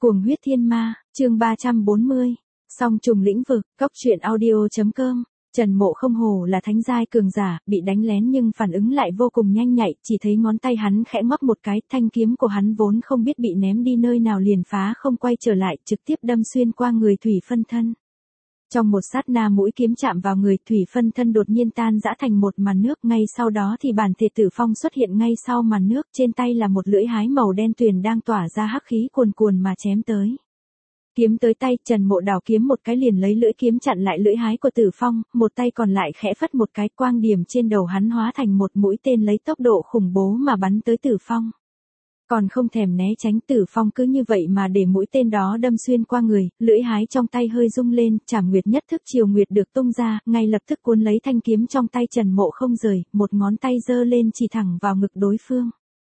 Cuồng huyết thiên ma, chương 340. Song trùng lĩnh vực, cóc truyện audio.com. Trần Mộ không hổ là thánh giai cường giả, bị đánh lén nhưng phản ứng lại vô cùng nhanh nhạy, chỉ thấy ngón tay hắn khẽ ngoắc một cái, thanh kiếm của hắn vốn không biết bị ném đi nơi nào liền phá không quay trở lại, trực tiếp đâm xuyên qua người Thủy Phân Thân. Trong một sát na mũi kiếm chạm vào người, Thủy Phân Thân đột nhiên tan rã thành một màn nước, ngay sau đó thì bản thể Tử Phong xuất hiện ngay sau màn nước, trên tay là một lưỡi hái màu đen tuyền đang tỏa ra hắc khí cuồn cuồn mà chém tới. Kiếm tới tay, Trần Mộ đảo kiếm một cái liền lấy lưỡi kiếm chặn lại lưỡi hái của Tử Phong, một tay còn lại khẽ phất một cái, quang điểm trên đầu hắn hóa thành một mũi tên lấy tốc độ khủng bố mà bắn tới Tử Phong. Còn không thèm né tránh, Tử Phong cứ như vậy mà để mũi tên đó đâm xuyên qua người, lưỡi hái trong tay hơi rung lên, Trảm Nguyệt nhất thức chiều nguyệt được tung ra, ngay lập tức cuốn lấy thanh kiếm trong tay Trần Mộ không rời, một ngón tay giơ lên chỉ thẳng vào ngực đối phương.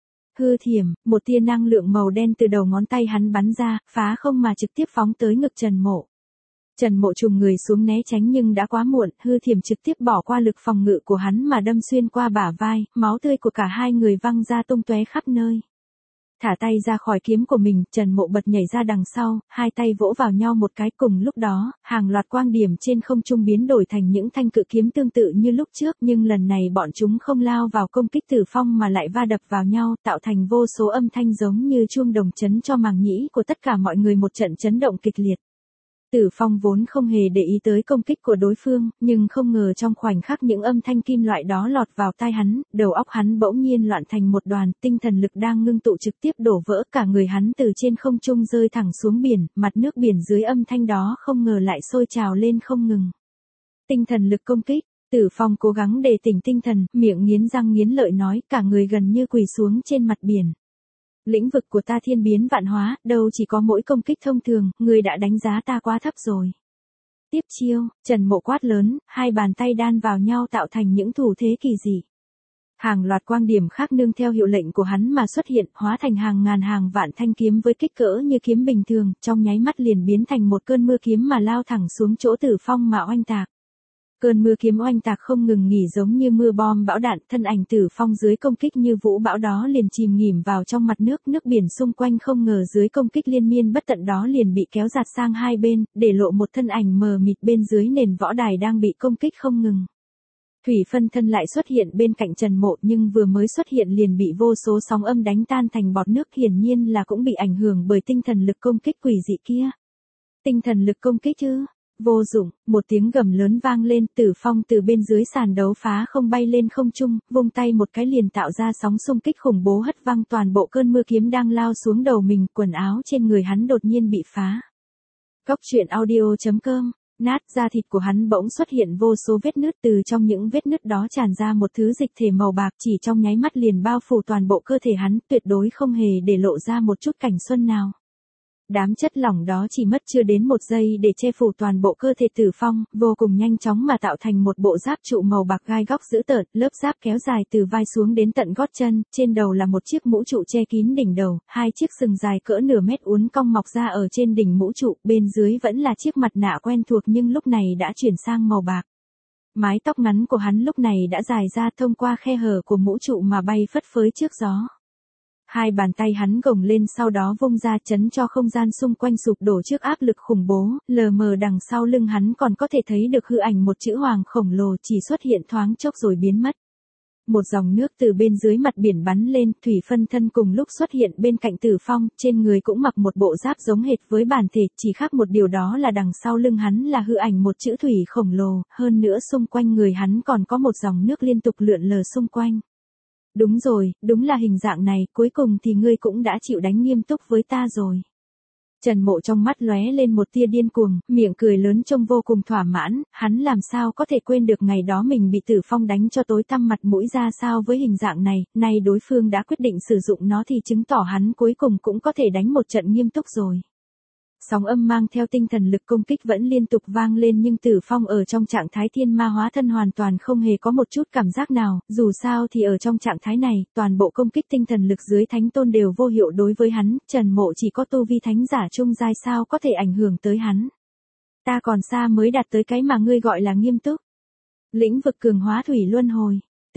Hư thiểm, một tia năng lượng màu đen từ đầu ngón tay hắn bắn ra, phá không mà trực tiếp phóng tới ngực Trần Mộ. Trần Mộ trùng người xuống né tránh nhưng đã quá muộn, hư thiểm trực tiếp bỏ qua lực phòng ngự của hắn mà đâm xuyên qua bả vai, máu tươi của cả hai người văng ra tung tóe khắp nơi. Thả tay ra khỏi kiếm của mình, Trần Mộ bật nhảy ra đằng sau, hai tay vỗ vào nhau một cái, cùng lúc đó, hàng loạt quang điểm trên không trung biến đổi thành những thanh cự kiếm tương tự như lúc trước, nhưng lần này bọn chúng không lao vào công kích Tử Phong mà lại va đập vào nhau, tạo thành vô số âm thanh giống như chuông đồng chấn cho màng nhĩ của tất cả mọi người một trận chấn động kịch liệt. Tử Phong vốn không hề để ý tới công kích của đối phương, nhưng không ngờ trong khoảnh khắc những âm thanh kim loại đó lọt vào tai hắn, đầu óc hắn bỗng nhiên loạn thành một đoàn, tinh thần lực đang ngưng tụ trực tiếp đổ vỡ, cả người hắn từ trên không trung rơi thẳng xuống biển, mặt nước biển dưới âm thanh đó không ngờ lại sôi trào lên không ngừng. Tinh thần lực công kích, Tử Phong cố gắng đề tỉnh tinh thần, miệng nghiến răng nghiến lợi nói, cả người gần như quỳ xuống trên mặt biển. Lĩnh vực của ta thiên biến vạn hóa, đâu chỉ có mỗi công kích thông thường, người đã đánh giá ta quá thấp rồi. Tiếp chiêu, Trần Mộ quát lớn, hai bàn tay đan vào nhau tạo thành những thủ thế kỳ dị. Hàng loạt quang điểm khác nương theo hiệu lệnh của hắn mà xuất hiện, hóa thành hàng ngàn hàng vạn thanh kiếm với kích cỡ như kiếm bình thường, trong nháy mắt liền biến thành một cơn mưa kiếm mà lao thẳng xuống chỗ Tử Phong mà oanh tạc. Cơn mưa kiếm oanh tạc không ngừng nghỉ giống như mưa bom bão đạn, thân ảnh Tử Phong dưới công kích như vũ bão đó liền chìm nghỉm vào trong mặt nước, nước biển xung quanh không ngờ dưới công kích liên miên bất tận đó liền bị kéo giạt sang hai bên, để lộ một thân ảnh mờ mịt bên dưới nền võ đài đang bị công kích không ngừng. Thủy Phân Thân lại xuất hiện bên cạnh Trần Mộ nhưng vừa mới xuất hiện liền bị vô số sóng âm đánh tan thành bọt nước, hiển nhiên là cũng bị ảnh hưởng bởi tinh thần lực công kích quỷ dị kia. Tinh thần lực công kích chứ? Vô dụng, một tiếng gầm lớn vang lên, Tử Phong từ bên dưới sàn đấu phá không bay lên không trung, vung tay một cái liền tạo ra sóng xung kích khủng bố hất văng toàn bộ cơn mưa kiếm đang lao xuống đầu mình, quần áo trên người hắn đột nhiên bị phá. Cóc truyện audio.com, nát da thịt của hắn bỗng xuất hiện vô số vết nứt, từ trong những vết nứt đó tràn ra một thứ dịch thể màu bạc, chỉ trong nháy mắt liền bao phủ toàn bộ cơ thể hắn, tuyệt đối không hề để lộ ra một chút cảnh xuân nào. Đám chất lỏng đó chỉ mất chưa đến một giây để che phủ toàn bộ cơ thể Tử Phong, vô cùng nhanh chóng mà tạo thành một bộ giáp trụ màu bạc gai góc dữ tợn, lớp giáp kéo dài từ vai xuống đến tận gót chân, trên đầu là một chiếc mũ trụ che kín đỉnh đầu, hai chiếc sừng dài cỡ nửa mét uốn cong mọc ra ở trên đỉnh mũ trụ, bên dưới vẫn là chiếc mặt nạ quen thuộc nhưng lúc này đã chuyển sang màu bạc. Mái tóc ngắn của hắn lúc này đã dài ra thông qua khe hở của mũ trụ mà bay phất phới trước gió. Hai bàn tay hắn gồng lên sau đó vung ra chấn cho không gian xung quanh sụp đổ trước áp lực khủng bố, lờ mờ đằng sau lưng hắn còn có thể thấy được hư ảnh một chữ hoàng khổng lồ chỉ xuất hiện thoáng chốc rồi biến mất. Một dòng nước từ bên dưới mặt biển bắn lên, Thủy Phân Thân cùng lúc xuất hiện bên cạnh Tử Phong, trên người cũng mặc một bộ giáp giống hệt với bản thể, chỉ khác một điều đó là đằng sau lưng hắn là hư ảnh một chữ thủy khổng lồ, hơn nữa xung quanh người hắn còn có một dòng nước liên tục lượn lờ xung quanh. Đúng rồi, đúng là hình dạng này, cuối cùng thì ngươi cũng đã chịu đánh nghiêm túc với ta rồi. Trần Mộ trong mắt lóe lên một tia điên cuồng, miệng cười lớn trông vô cùng thỏa mãn, hắn làm sao có thể quên được ngày đó mình bị Tử Phong đánh cho tối tăm mặt mũi ra sao với hình dạng này, nay đối phương đã quyết định sử dụng nó thì chứng tỏ hắn cuối cùng cũng có thể đánh một trận nghiêm túc rồi. Sóng âm mang theo tinh thần lực công kích vẫn liên tục vang lên nhưng Tử Phong ở trong trạng thái thiên ma hóa thân hoàn toàn không hề có một chút cảm giác nào, dù sao thì ở trong trạng thái này, toàn bộ công kích tinh thần lực dưới thánh tôn đều vô hiệu đối với hắn, Trần Mộ chỉ có tu vi thánh giả trung giai sao có thể ảnh hưởng tới hắn. Ta còn xa mới đạt tới cái mà ngươi gọi là nghiêm túc. Lĩnh vực cường hóa thủy luân hồi.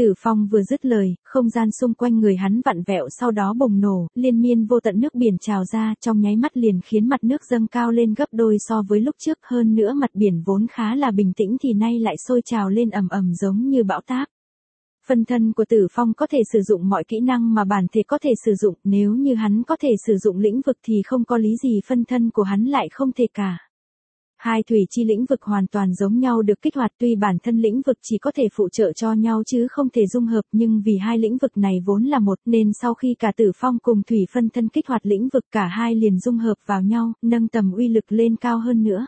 Tử Phong vừa dứt lời, không gian xung quanh người hắn vặn vẹo sau đó bùng nổ, liên miên vô tận nước biển trào ra, trong nháy mắt liền khiến mặt nước dâng cao lên gấp đôi so với lúc trước, hơn nữa mặt biển vốn khá là bình tĩnh thì nay lại sôi trào lên ầm ầm giống như bão táp. Phân thân của Tử Phong có thể sử dụng mọi kỹ năng mà bản thể có thể sử dụng, nếu như hắn có thể sử dụng lĩnh vực thì không có lý gì phân thân của hắn lại không thể cả. Hai thủy chi lĩnh vực hoàn toàn giống nhau được kích hoạt, tuy bản thân lĩnh vực chỉ có thể phụ trợ cho nhau chứ không thể dung hợp, nhưng vì hai lĩnh vực này vốn là một nên sau khi cả Tử Phong cùng thủy phân thân kích hoạt lĩnh vực cả hai liền dung hợp vào nhau, nâng tầm uy lực lên cao hơn nữa.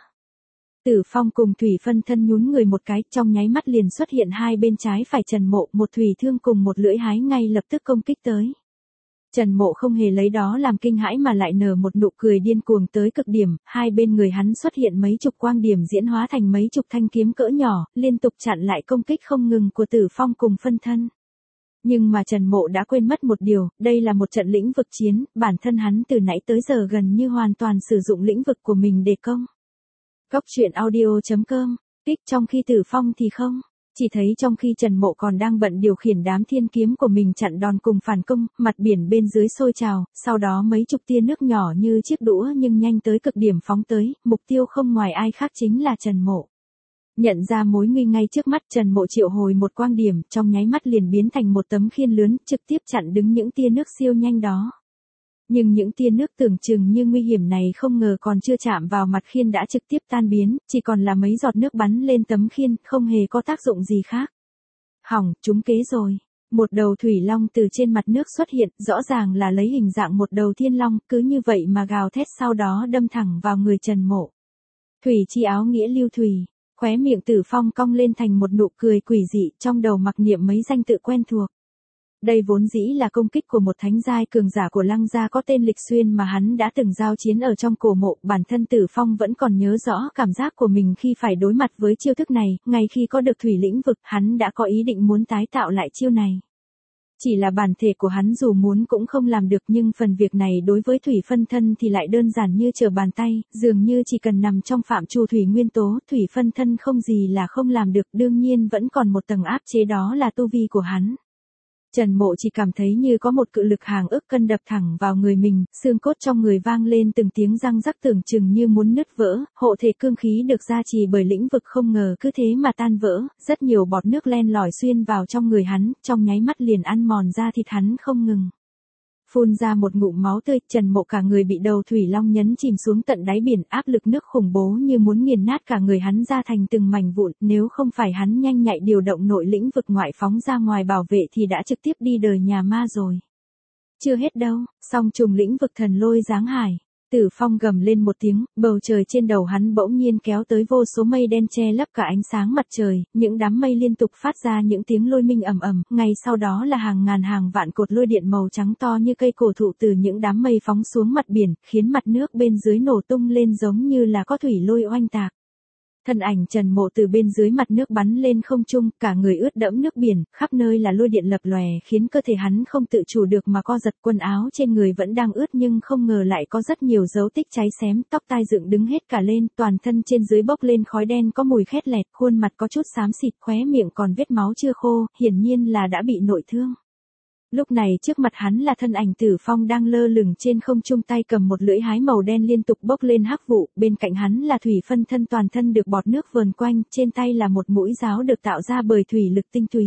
Tử Phong cùng thủy phân thân nhún người một cái, trong nháy mắt liền xuất hiện hai bên trái phải Trần Mộ, một thủy thương cùng một lưỡi hái ngay lập tức công kích tới. Trần Mộ không hề lấy đó làm kinh hãi mà lại nở một nụ cười điên cuồng tới cực điểm, hai bên người hắn xuất hiện mấy chục quang điểm diễn hóa thành mấy chục thanh kiếm cỡ nhỏ, liên tục chặn lại công kích không ngừng của Tử Phong cùng phân thân. Nhưng mà Trần Mộ đã quên mất một điều, đây là một trận lĩnh vực chiến, bản thân hắn từ nãy tới giờ gần như hoàn toàn sử dụng lĩnh vực của mình để công. Góc truyện audio.com, tích trong khi Tử Phong thì không. Chỉ thấy trong khi Trần Mộ còn đang bận điều khiển đám thiên kiếm của mình chặn đòn cùng phản công, mặt biển bên dưới sôi trào, sau đó mấy chục tia nước nhỏ như chiếc đũa nhưng nhanh tới cực điểm phóng tới, mục tiêu không ngoài ai khác chính là Trần Mộ. Nhận ra mối nguy ngay trước mắt, Trần Mộ triệu hồi một quang điểm, trong nháy mắt liền biến thành một tấm khiên lớn, trực tiếp chặn đứng những tia nước siêu nhanh đó. Nhưng những tia nước tưởng chừng như nguy hiểm này không ngờ còn chưa chạm vào mặt khiên đã trực tiếp tan biến, chỉ còn là mấy giọt nước bắn lên tấm khiên, không hề có tác dụng gì khác. Hỏng, trúng kế rồi. Một đầu thủy long từ trên mặt nước xuất hiện, rõ ràng là lấy hình dạng một đầu thiên long, cứ như vậy mà gào thét sau đó đâm thẳng vào người Trần Mộ. Thủy chi áo nghĩa lưu thủy, khóe miệng Tử Phong cong lên thành một nụ cười quỷ dị, trong đầu mặc niệm mấy danh tự quen thuộc. Đây vốn dĩ là công kích của một thánh giai cường giả của Lăng gia có tên Lịch Xuyên mà hắn đã từng giao chiến ở trong cổ mộ, bản thân Tử Phong vẫn còn nhớ rõ cảm giác của mình khi phải đối mặt với chiêu thức này, ngay khi có được thủy lĩnh vực, hắn đã có ý định muốn tái tạo lại chiêu này. Chỉ là bản thể của hắn dù muốn cũng không làm được, nhưng phần việc này đối với thủy phân thân thì lại đơn giản như trở bàn tay, dường như chỉ cần nằm trong phạm trù thủy nguyên tố, thủy phân thân không gì là không làm được, đương nhiên vẫn còn một tầng áp chế đó là tu vi của hắn. Trần Mộ chỉ cảm thấy như có một cự lực hàng ức cân đập thẳng vào người mình, xương cốt trong người vang lên từng tiếng răng rắc tưởng chừng như muốn nứt vỡ, hộ thể cương khí được gia trì bởi lĩnh vực không ngờ cứ thế mà tan vỡ, rất nhiều bọt nước len lỏi xuyên vào trong người hắn, trong nháy mắt liền ăn mòn da thịt hắn không ngừng. Phun ra một ngụm máu tươi, Trần Mộ cả người bị đầu thủy long nhấn chìm xuống tận đáy biển, áp lực nước khủng bố như muốn nghiền nát cả người hắn ra thành từng mảnh vụn, nếu không phải hắn nhanh nhạy điều động nội lĩnh vực ngoại phóng ra ngoài bảo vệ thì đã trực tiếp đi đời nhà ma rồi. Chưa hết đâu, song trùng lĩnh vực thần lôi giáng hải. Tử Phong gầm lên một tiếng, bầu trời trên đầu hắn bỗng nhiên kéo tới vô số mây đen che lấp cả ánh sáng mặt trời, những đám mây liên tục phát ra những tiếng lôi minh ầm ầm, ngay sau đó là hàng ngàn hàng vạn cột lôi điện màu trắng to như cây cổ thụ từ những đám mây phóng xuống mặt biển, khiến mặt nước bên dưới nổ tung lên giống như là có thủy lôi oanh tạc. Thân ảnh Trần Mộ từ bên dưới mặt nước bắn lên không trung, cả người ướt đẫm nước biển, khắp nơi là lôi điện lập lòe khiến cơ thể hắn không tự chủ được mà co giật, quần áo trên người vẫn đang ướt nhưng không ngờ lại có rất nhiều dấu tích cháy xém, tóc tai dựng đứng hết cả lên, toàn thân trên dưới bốc lên khói đen có mùi khét lẹt, khuôn mặt có chút xám xịt, khóe miệng còn vết máu chưa khô, hiển nhiên là đã bị nội thương. Lúc này trước mặt hắn là thân ảnh Tử Phong đang lơ lửng trên không trung, tay cầm một lưỡi hái màu đen liên tục bốc lên hắc vụ, bên cạnh hắn là thủy phân thân toàn thân được bọt nước vờn quanh, trên tay là một mũi giáo được tạo ra bởi thủy lực tinh túy.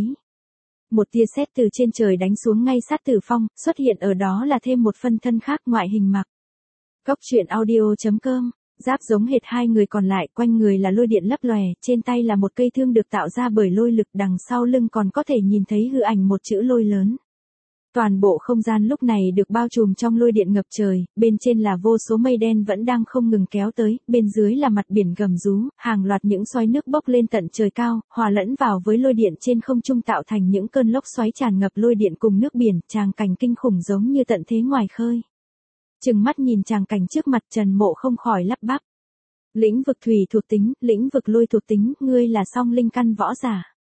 Một tia sét từ trên trời đánh xuống ngay sát Tử Phong, xuất hiện ở đó là thêm một phân thân khác ngoại hình mặc. Góc truyện audio.com, giáp giống hệt hai người còn lại, quanh người là lôi điện lấp lòe, trên tay là một cây thương được tạo ra bởi lôi lực, đằng sau lưng còn có thể nhìn thấy hư ảnh một chữ lôi lớn. Toàn bộ không gian lúc này được bao trùm trong lôi điện ngập trời, bên trên là vô số mây đen vẫn đang không ngừng kéo tới, bên dưới là mặt biển gầm rú, hàng loạt những xoáy nước bốc lên tận trời cao, hòa lẫn vào với lôi điện trên không trung tạo thành những cơn lốc xoáy tràn ngập lôi điện cùng nước biển, tràng cảnh kinh khủng giống như tận thế ngoài khơi. Chừng mắt nhìn tràng cảnh trước mặt, Trần Mộ không khỏi lắp bắp. Lĩnh vực thủy thuộc tính, lĩnh vực lôi thuộc tính, ngươi là song linh căn võ giả.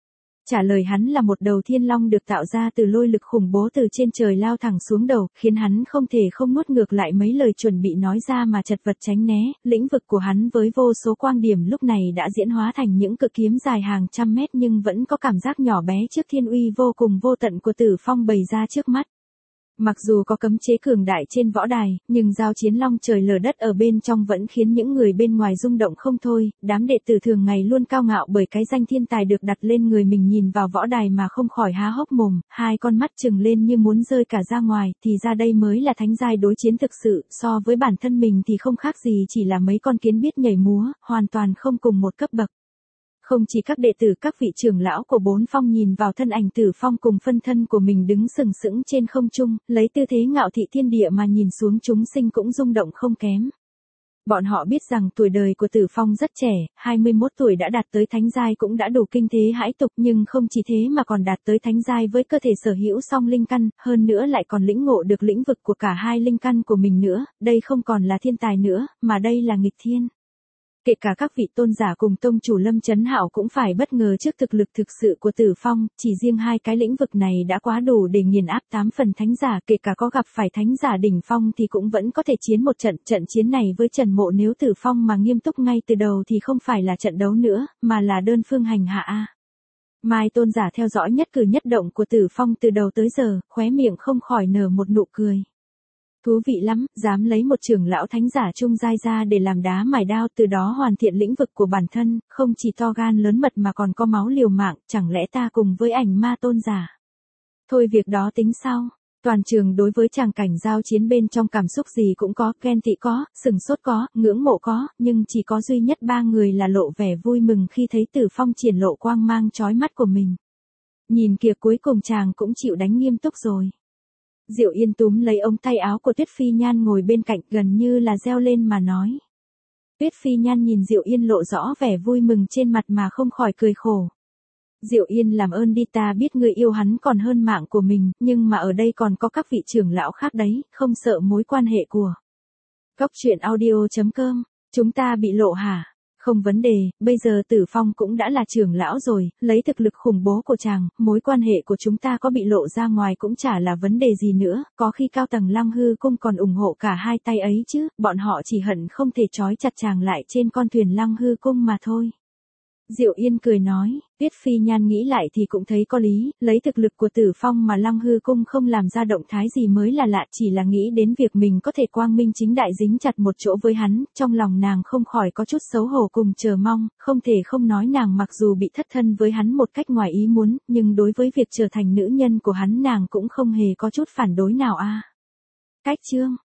Trả lời hắn là một đầu thiên long được tạo ra từ lôi lực khủng bố từ trên trời lao thẳng xuống đầu, khiến hắn không thể không nuốt ngược lại mấy lời chuẩn bị nói ra mà chật vật tránh né. Lĩnh vực của hắn với vô số quang điểm lúc này đã diễn hóa thành những cự kiếm dài hàng trăm mét, nhưng vẫn có cảm giác nhỏ bé trước thiên uy vô cùng vô tận của Tử Phong bày ra trước mắt. Mặc dù có cấm chế cường đại trên võ đài, nhưng giao chiến long trời lở đất ở bên trong vẫn khiến những người bên ngoài rung động không thôi. Đám đệ tử thường ngày luôn cao ngạo bởi cái danh thiên tài được đặt lên người mình nhìn vào võ đài mà không khỏi há hốc mồm, hai con mắt trừng lên như muốn rơi cả ra ngoài, thì ra đây mới là thánh giai đối chiến thực sự, so với bản thân mình thì không khác gì chỉ là mấy con kiến biết nhảy múa, hoàn toàn không cùng một cấp bậc. Không chỉ các đệ tử, các vị trưởng lão của bốn phong nhìn vào thân ảnh Tử Phong cùng phân thân của mình đứng sừng sững trên không trung, lấy tư thế ngạo thị thiên địa mà nhìn xuống chúng sinh cũng rung động không kém. Bọn họ biết rằng tuổi đời của Tử Phong rất trẻ, 21 tuổi đã đạt tới thánh giai cũng đã đủ kinh thế hãi tục, nhưng không chỉ thế mà còn đạt tới thánh giai với cơ thể sở hữu song linh căn, hơn nữa lại còn lĩnh ngộ được lĩnh vực của cả hai linh căn của mình nữa, đây không còn là thiên tài nữa, mà đây là nghịch thiên. Kể cả các vị tôn giả cùng tông chủ Lâm Chấn Hạo cũng phải bất ngờ trước thực lực thực sự của Tử Phong, chỉ riêng hai cái lĩnh vực này đã quá đủ để nghiền áp 8 phần thánh giả, kể cả có gặp phải thánh giả đỉnh phong thì cũng vẫn có thể chiến một trận. Trận chiến này với Trần Mộ nếu Tử Phong mà nghiêm túc ngay từ đầu thì không phải là trận đấu nữa, mà là đơn phương hành hạ a. Mai tôn giả theo dõi nhất cử nhất động của Tử Phong từ đầu tới giờ, khóe miệng không khỏi nở một nụ cười. Thú vị lắm, dám lấy một trưởng lão thánh giả trung giai ra để làm đá mài đao, từ đó hoàn thiện lĩnh vực của bản thân, không chỉ to gan lớn mật mà còn có máu liều mạng, chẳng lẽ ta cùng với ảnh ma tôn giả. Thôi việc đó tính sau. Toàn trường đối với tràng cảnh giao chiến bên trong cảm xúc gì cũng có, ghen tị có, sừng sốt có, ngưỡng mộ có, nhưng chỉ có duy nhất ba người là lộ vẻ vui mừng khi thấy Tử Phong triển lộ quang mang chói mắt của mình. Nhìn kìa, cuối cùng chàng cũng chịu đánh nghiêm túc rồi. Diệu Yên túm lấy ống tay áo của Tuyết Phi Nhan ngồi bên cạnh, gần như là reo lên mà nói. Tuyết Phi Nhan nhìn Diệu Yên lộ rõ vẻ vui mừng trên mặt mà không khỏi cười khổ. Diệu Yên, làm ơn đi, ta biết người yêu hắn còn hơn mạng của mình, nhưng mà ở đây còn có các vị trưởng lão khác đấy, không sợ mối quan hệ của. Góc truyện audio.com, chúng ta bị lộ hả? Không vấn đề, bây giờ Tử Phong cũng đã là trưởng lão rồi, lấy thực lực khủng bố của chàng, mối quan hệ của chúng ta có bị lộ ra ngoài cũng chả là vấn đề gì nữa, có khi cao tầng Lăng Hư Cung còn ủng hộ cả hai tay ấy chứ, bọn họ chỉ hận không thể trói chặt chàng lại trên con thuyền Lăng Hư Cung mà thôi. Diệu Yên cười nói, Tuyết Phi Nhan nghĩ lại thì cũng thấy có lý, lấy thực lực của Tử Phong mà Lăng Hư Cung không làm ra động thái gì mới là lạ, chỉ là nghĩ đến việc mình có thể quang minh chính đại dính chặt một chỗ với hắn, trong lòng nàng không khỏi có chút xấu hổ cùng chờ mong, không thể không nói nàng mặc dù bị thất thân với hắn một cách ngoài ý muốn, nhưng đối với việc trở thành nữ nhân của hắn nàng cũng không hề có chút phản đối nào a. Cách chương